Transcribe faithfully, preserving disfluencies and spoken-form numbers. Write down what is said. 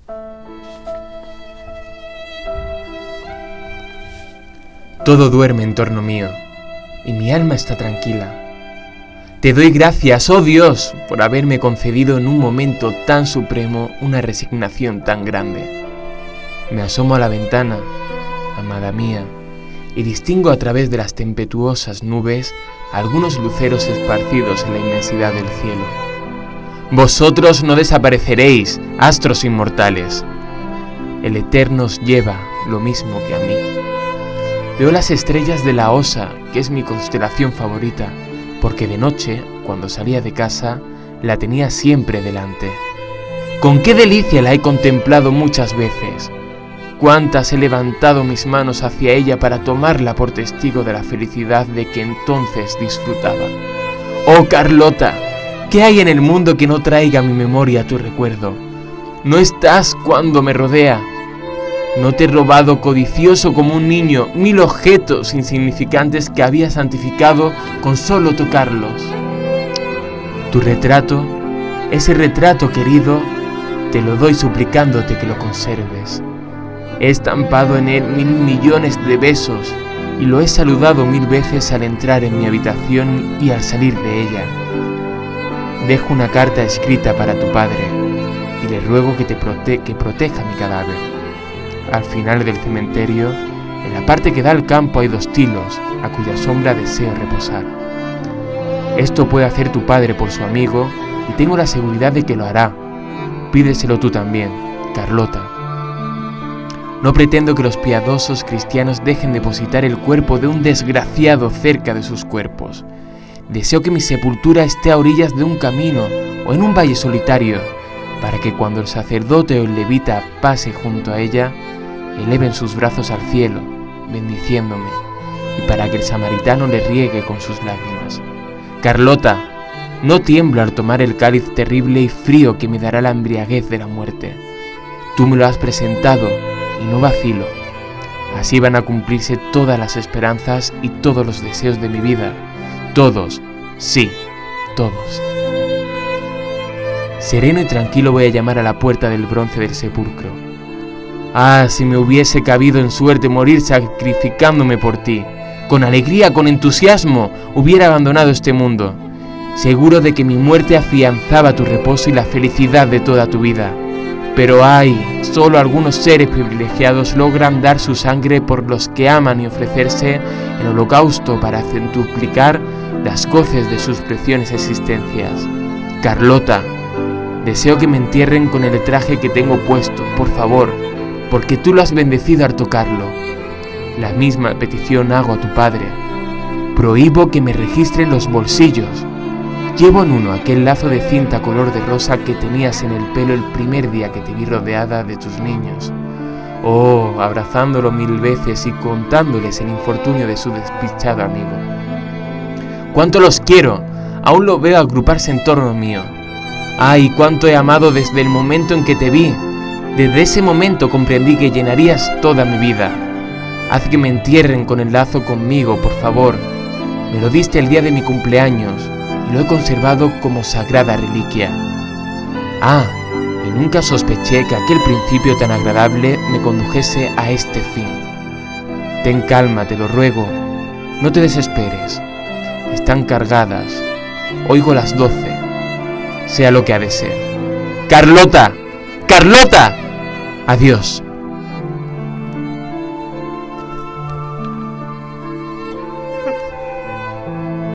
Todo duerme en torno mío, y mi alma está tranquila. Te doy gracias, oh Dios, por haberme concedido en un momento tan supremo una resignación tan grande. Me asomo a la ventana, amada mía, y distingo a través de las tempestuosas nubes algunos luceros esparcidos en la inmensidad del cielo. Vosotros no desapareceréis, astros inmortales. El Eterno os lleva lo mismo que a mí. Veo las estrellas de la Osa, que es mi constelación favorita, porque de noche, cuando salía de casa, la tenía siempre delante. Con qué delicia la he contemplado muchas veces. Cuántas he levantado mis manos hacia ella para tomarla por testigo de la felicidad de que entonces disfrutaba. ¡Oh, Carlota! ¿Qué hay en el mundo que no traiga a mi memoria tu recuerdo? No estás cuando me rodea. No te he robado codicioso como un niño mil objetos insignificantes que había santificado con solo tocarlos. Tu retrato, ese retrato querido, te lo doy suplicándote que lo conserves. He estampado en él mil millones de besos y lo he saludado mil veces al entrar en mi habitación y al salir de ella. Dejo una carta escrita para tu padre y le ruego que te prote- que proteja mi cadáver. Al final del cementerio, en la parte que da al campo hay dos tilos, a cuya sombra deseo reposar. Esto puede hacer tu padre por su amigo y tengo la seguridad de que lo hará. Pídeselo tú también, Carlota. No pretendo que los piadosos cristianos dejen depositar el cuerpo de un desgraciado cerca de sus cuerpos. Deseo que mi sepultura esté a orillas de un camino o en un valle solitario, para que cuando el sacerdote o el levita pase junto a ella, eleven sus brazos al cielo, bendiciéndome, y para que el samaritano le riegue con sus lágrimas. Carlota, no tiemblo al tomar el cáliz terrible y frío que me dará la embriaguez de la muerte. Tú me lo has presentado y no vacilo. Así van a cumplirse todas las esperanzas y todos los deseos de mi vida. Todos, sí, todos. Sereno y tranquilo voy a llamar a la puerta del bronce del sepulcro. Ah, si me hubiese cabido en suerte morir sacrificándome por ti. Con alegría, con entusiasmo, hubiera abandonado este mundo, seguro de que mi muerte afianzaba tu reposo y la felicidad de toda tu vida. Pero ay, solo algunos seres privilegiados logran dar su sangre por los que aman y ofrecerse en holocausto para centuplicar las goces de sus preciosas existencias. Carlota, deseo que me entierren con el traje que tengo puesto, por favor, porque tú lo has bendecido al tocarlo. La misma petición hago a tu padre. Prohíbo que me registren los bolsillos. Llevo en uno aquel lazo de cinta color de rosa que tenías en el pelo el primer día que te vi rodeada de tus niños. Oh, abrazándolo mil veces y contándoles el infortunio de su despichado amigo. ¡Cuánto los quiero! Aún lo veo agruparse en torno mío. ¡Ay, cuánto he amado desde el momento en que te vi! Desde ese momento comprendí que llenarías toda mi vida. Haz que me entierren con el lazo conmigo, por favor. Me lo diste el día de mi cumpleaños y lo he conservado como sagrada reliquia. Ah, y nunca sospeché que aquel principio tan agradable me condujese a este fin. Ten calma, te lo ruego. No te desesperes. Están cargadas. Oigo las doce. Sea lo que ha de ser. ¡Carlota! ¡Carlota! Adiós.